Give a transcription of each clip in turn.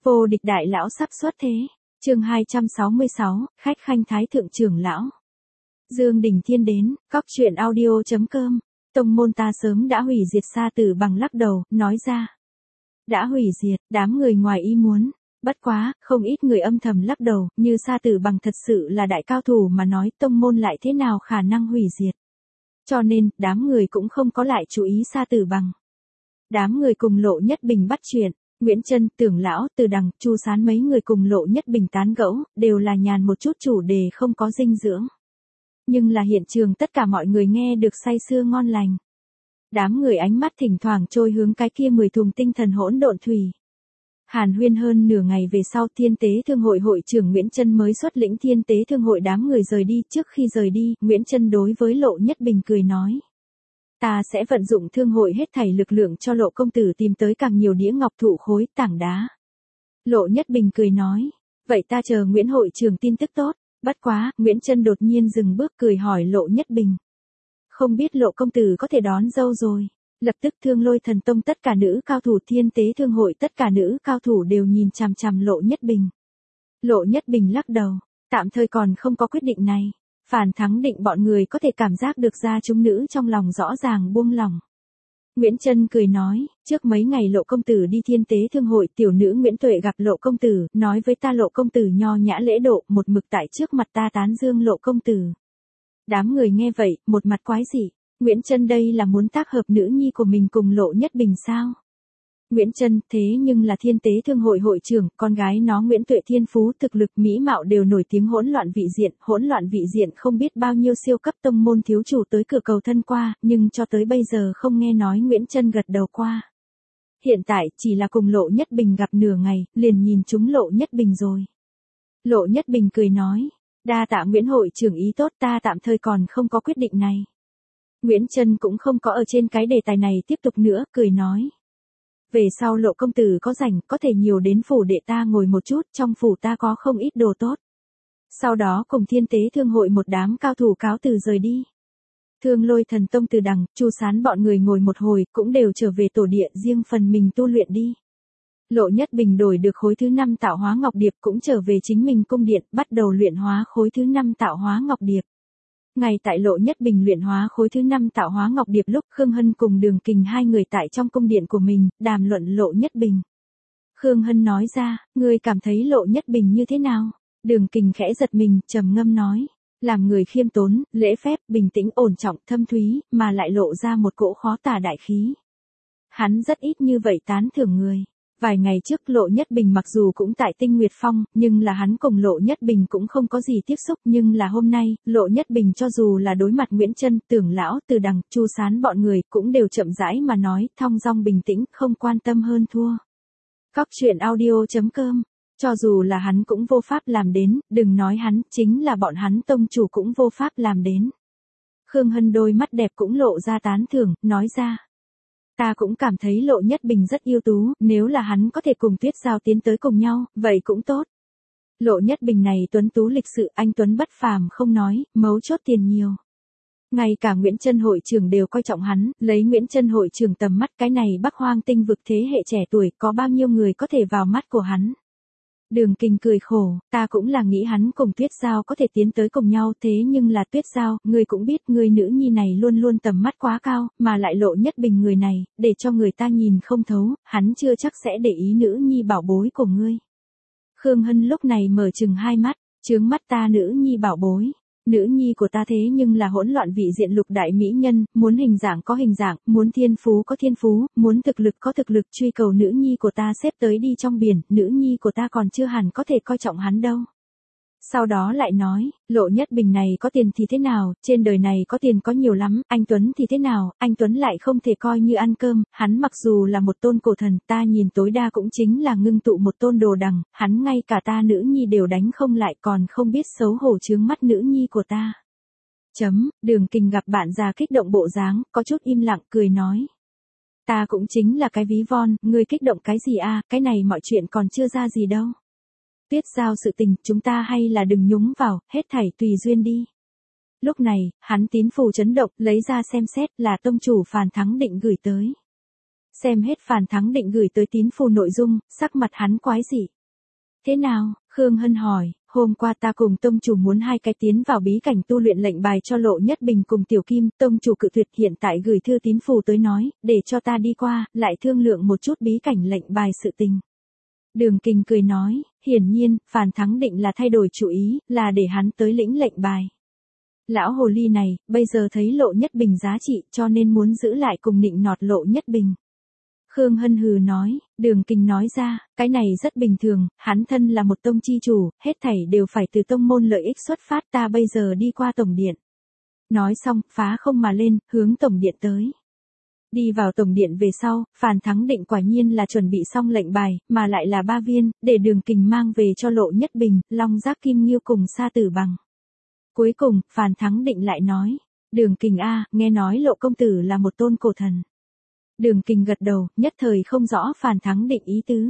Vô địch đại lão sắp xuất thế. Chương 266, khách khanh thái thượng trưởng lão. Dương Đình Thiên đến, cóc truyện audio.com. Tông môn ta sớm đã hủy diệt. Sa Tử Bằng lắc đầu, nói ra. Đã hủy diệt, đám người ngoài ý muốn. Bất quá, không ít người âm thầm lắc đầu, như Sa Tử Bằng thật sự là đại cao thủ mà nói, tông môn lại thế nào khả năng hủy diệt. Cho nên, đám người cũng không có lại chú ý Sa Tử Bằng. Đám người cùng Lộ Nhất Bình bắt chuyện. Nguyễn Trân, Tưởng Lão, Từ Đằng, Chu Sán mấy người cùng Lộ Nhất Bình tán gẫu, đều là nhàn một chút chủ đề không có dinh dưỡng. Nhưng là hiện trường tất cả mọi người nghe được say sưa ngon lành. Đám người ánh mắt thỉnh thoảng trôi hướng cái kia 10 thùng tinh thần hỗn độn thủy. Hàn huyên hơn nửa ngày về sau, Thiên Tế Thương hội hội trưởng Nguyễn Trân mới xuất lĩnh Thiên Tế Thương hội đám người rời đi. Trước khi rời đi, Nguyễn Trân đối với Lộ Nhất Bình cười nói. Ta sẽ vận dụng thương hội hết thảy lực lượng cho Lộ công tử tìm tới càng nhiều đĩa ngọc thụ khối, tảng đá. Lộ Nhất Bình cười nói. Vậy ta chờ Nguyễn hội trưởng tin tức tốt. Bất quá, Nguyễn Trân đột nhiên dừng bước cười hỏi Lộ Nhất Bình. Không biết Lộ công tử có thể đón dâu rồi. Lập tức Thương Lôi Thần Tông tất cả nữ cao thủ, Thiên Tế Thương hội tất cả nữ cao thủ đều nhìn chằm chằm Lộ Nhất Bình. Lộ Nhất Bình lắc đầu. Tạm thời còn không có quyết định này. Phản thắng định bọn người có thể cảm giác được ra chúng nữ trong lòng rõ ràng buông lỏng. Nguyễn Trân cười nói, trước mấy ngày Lộ công tử đi Thiên Tế Thương hội, tiểu nữ Nguyễn Tuệ gặp Lộ công tử, nói với ta Lộ công tử nho nhã lễ độ, một mực tại trước mặt ta tán dương Lộ công tử. Đám người nghe vậy, một mặt quái dị, Nguyễn Trân đây là muốn tác hợp nữ nhi của mình cùng Lộ Nhất Bình sao? Nguyễn Trân, thế nhưng là Thiên Tế Thương hội hội trưởng, con gái nó Nguyễn Tuệ thiên phú thực lực mỹ mạo đều nổi tiếng hỗn loạn vị diện không biết bao nhiêu siêu cấp tông môn thiếu chủ tới cửa cầu thân qua, nhưng cho tới bây giờ không nghe nói Nguyễn Trân gật đầu qua. Hiện tại chỉ là cùng Lộ Nhất Bình gặp nửa ngày, liền nhìn chúng Lộ Nhất Bình rồi. Lộ Nhất Bình cười nói, đa tạ Nguyễn hội trưởng ý tốt, ta tạm thời còn không có quyết định này. Nguyễn Trân cũng không có ở trên cái đề tài này tiếp tục nữa, cười nói. Về sau Lộ công tử có rảnh, có thể nhiều đến phủ đệ ta ngồi một chút, trong phủ ta có không ít đồ tốt. Sau đó cùng Thiên Tế Thương hội một đám cao thủ cáo từ rời đi. Thương Lôi Thần Tông Từ Đằng, Chu Sán bọn người ngồi một hồi, cũng đều trở về tổ địa riêng phần mình tu luyện đi. Lộ Nhất Bình đổi được khối thứ 5 tạo hóa ngọc điệp cũng trở về chính mình cung điện, bắt đầu luyện hóa khối thứ 5 tạo hóa ngọc điệp. Ngay tại Lộ Nhất Bình luyện hóa khối thứ 5 tạo hóa ngọc điệp lúc, Khương Hân cùng Đường Kình hai người tại trong cung điện của mình, đàm luận Lộ Nhất Bình. Khương Hân nói ra, ngươi cảm thấy Lộ Nhất Bình như thế nào? Đường Kình khẽ giật mình, trầm ngâm nói, làm người khiêm tốn, lễ phép, bình tĩnh ổn trọng, thâm thúy, mà lại lộ ra một cỗ khó tả đại khí. Hắn rất ít như vậy tán thưởng người. Vài ngày trước Lộ Nhất Bình mặc dù cũng tại Tinh Nguyệt Phong, nhưng là hắn cùng Lộ Nhất Bình cũng không có gì tiếp xúc, nhưng là hôm nay, Lộ Nhất Bình cho dù là đối mặt Nguyễn Trân, Tưởng Lão, Từ Đằng, Chu Sán bọn người, cũng đều chậm rãi mà nói, thong dong bình tĩnh, không quan tâm hơn thua. Cóc truyện audio.com. Cho dù là hắn cũng vô pháp làm đến, đừng nói hắn, chính là bọn hắn tông chủ cũng vô pháp làm đến. Khương Hân đôi mắt đẹp cũng lộ ra tán thưởng, nói ra. Ta cũng cảm thấy Lộ Nhất Bình rất ưu tú, nếu là hắn có thể cùng Tuyết Giao tiến tới cùng nhau, vậy cũng tốt. Lộ Nhất Bình này tuấn tú lịch sự, anh tuấn bất phàm không nói, mấu chốt tiền nhiều. Ngay cả Nguyễn Trân hội trưởng đều coi trọng hắn, lấy Nguyễn Trân hội trưởng tầm mắt, cái này Bắc Hoang Tinh vực thế hệ trẻ tuổi, có bao nhiêu người có thể vào mắt của hắn. Đường Kình cười khổ, ta cũng là nghĩ hắn cùng Tuyết Giao có thể tiến tới cùng nhau, thế nhưng là Tuyết Giao, ngươi cũng biết, ngươi nữ nhi này luôn luôn tầm mắt quá cao, mà lại Lộ Nhất Bình người này, để cho người ta nhìn không thấu, hắn chưa chắc sẽ để ý nữ nhi bảo bối của ngươi. Khương Hân lúc này mở trừng hai mắt, trướng mắt ta nữ nhi bảo bối. Nữ nhi của ta thế nhưng là hỗn loạn vị diện lục đại mỹ nhân, muốn hình dạng có hình dạng, muốn thiên phú có thiên phú, muốn thực lực có thực lực, truy cầu nữ nhi của ta xếp tới đi trong biển, nữ nhi của ta còn chưa hẳn có thể coi trọng hắn đâu. Sau đó lại nói, Lộ Nhất Bình này có tiền thì thế nào, trên đời này có tiền có nhiều lắm, anh Tuấn thì thế nào, anh Tuấn lại không thể coi như ăn cơm, hắn mặc dù là một tôn cổ thần, ta nhìn tối đa cũng chính là ngưng tụ một tôn đồ đằng, hắn ngay cả ta nữ nhi đều đánh không lại, còn không biết xấu hổ chướng mắt nữ nhi của ta. Đường Kình gặp bạn già kích động bộ dáng, có chút im lặng cười nói. Ta cũng chính là cái ví von, ngươi kích động cái gì à, cái này mọi chuyện còn chưa ra gì đâu. Tuyết Giao sự tình, chúng ta hay là đừng nhúng vào, hết thảy tùy duyên đi. Lúc này, hắn tín phù chấn động, lấy ra xem xét, là tông chủ Phàn Thắng Định gửi tới. Xem hết Phàn Thắng Định gửi tới tín phù nội dung, sắc mặt hắn quái dị. Thế nào? Khương Hân hỏi, hôm qua ta cùng tông chủ muốn hai cái tiến vào bí cảnh tu luyện lệnh bài cho Lộ Nhất Bình cùng Tiểu Kim, tông chủ cự tuyệt, hiện tại gửi thư tín phù tới nói, để cho ta đi qua, lại thương lượng một chút bí cảnh lệnh bài sự tình. Đường Kình cười nói, hiển nhiên, Phàn Thắng Định là thay đổi chủ ý, là để hắn tới lĩnh lệnh bài. Lão hồ ly này, bây giờ thấy Lộ Nhất Bình giá trị, cho nên muốn giữ lại cùng nịnh nọt Lộ Nhất Bình. Khương Hân hừ nói, Đường Kình nói ra, cái này rất bình thường, hắn thân là một tông chi chủ, hết thảy đều phải từ tông môn lợi ích xuất phát, ta bây giờ đi qua tổng điện. Nói xong, phá không mà lên, hướng tổng điện tới. Đi vào tổng điện về sau, Phàn Thắng Định quả nhiên là chuẩn bị xong lệnh bài, mà lại là 3 viên, để Đường Kình mang về cho Lộ Nhất Bình, Long Giác Kim Nghiêu cùng Sa Tử Bằng. Cuối cùng, Phàn Thắng Định lại nói, Đường Kình a, nghe nói Lộ công tử là một tôn cổ thần. Đường Kình gật đầu, nhất thời không rõ Phàn Thắng Định ý tứ.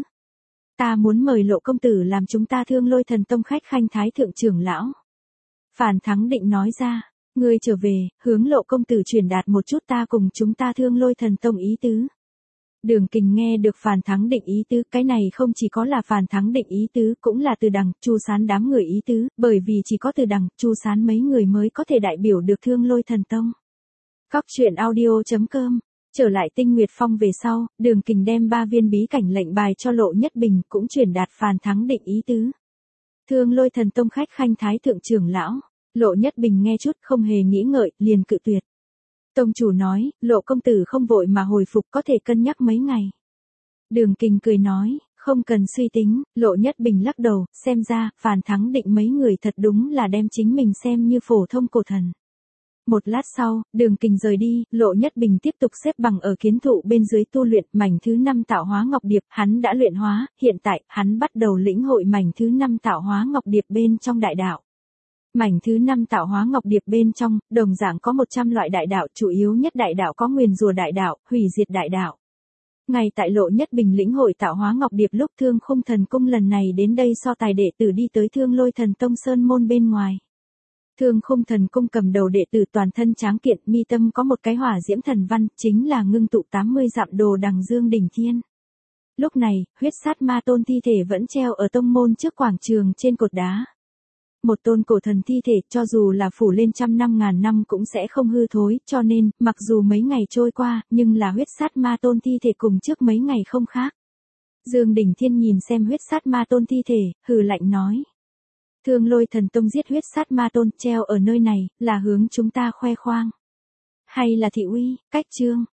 Ta muốn mời Lộ công tử làm chúng ta Thương Lôi Thần Tông khách khanh thái thượng trưởng lão. Phàn Thắng Định nói ra, ngươi trở về, hướng Lộ công tử truyền đạt một chút ta cùng chúng ta Thương Lôi Thần Tông ý tứ. Đường Kình nghe được Phàn Thắng Định ý tứ, cái này không chỉ có là Phàn Thắng Định ý tứ, cũng là Từ Đằng, Chu Sán đám người ý tứ, bởi vì chỉ có Từ Đằng, Chu Sán mấy người mới có thể đại biểu được Thương Lôi Thần Tông. Cóc truyện audio.com. Trở lại Tinh Nguyệt Phong về sau, Đường Kình đem 3 viên bí cảnh lệnh bài cho Lộ Nhất Bình, cũng truyền đạt Phàn Thắng Định ý tứ. Thương Lôi Thần Tông khách khanh thái thượng trưởng lão. Lộ Nhất Bình nghe chút không hề nghĩ ngợi, liền cự tuyệt. Tông chủ nói, Lộ công tử không vội mà hồi phục, có thể cân nhắc mấy ngày. Đường Kình cười nói, không cần suy tính. Lộ Nhất Bình lắc đầu, xem ra, Phàn Thắng Định mấy người thật đúng là đem chính mình xem như phổ thông cổ thần. Một lát sau, Đường Kình rời đi, Lộ Nhất Bình tiếp tục xếp bằng ở kiến thụ bên dưới tu luyện mảnh thứ 5 tạo hóa ngọc điệp, hắn đã luyện hóa, hiện tại, hắn bắt đầu lĩnh hội mảnh thứ 5 tạo hóa ngọc điệp bên trong đại đạo. Mảnh thứ 5 tạo hóa ngọc điệp bên trong, đồng dạng có 100 loại đại đạo, chủ yếu nhất đại đạo có nguyền rủa đại đạo, hủy diệt đại đạo. Ngay tại Lộ Nhất Bình lĩnh hội tạo hóa ngọc điệp lúc Thương Khung Thần Cung lần này đến đây so tài đệ tử đi tới Thương Lôi Thần Tông sơn môn bên ngoài. Thương Khung Thần Cung cầm đầu đệ tử toàn thân tráng kiện, mi tâm có một cái hỏa diễm thần văn, chính là ngưng tụ 80 dặm đồ đằng dương đỉnh thiên. Lúc này, huyết sát ma tôn thi thể vẫn treo ở tông môn trước quảng trường trên cột đá. Một tôn cổ thần thi thể, cho dù là phủ lên trăm năm ngàn năm cũng sẽ không hư thối, cho nên, mặc dù mấy ngày trôi qua, nhưng là huyết sát ma tôn thi thể cùng trước mấy ngày không khác. Dương Đỉnh Thiên nhìn xem huyết sát ma tôn thi thể, hừ lạnh nói. Thương Lôi Thần Tông giết huyết sát ma tôn, treo ở nơi này, là hướng chúng ta khoe khoang. Hay là thị uy, cách chương.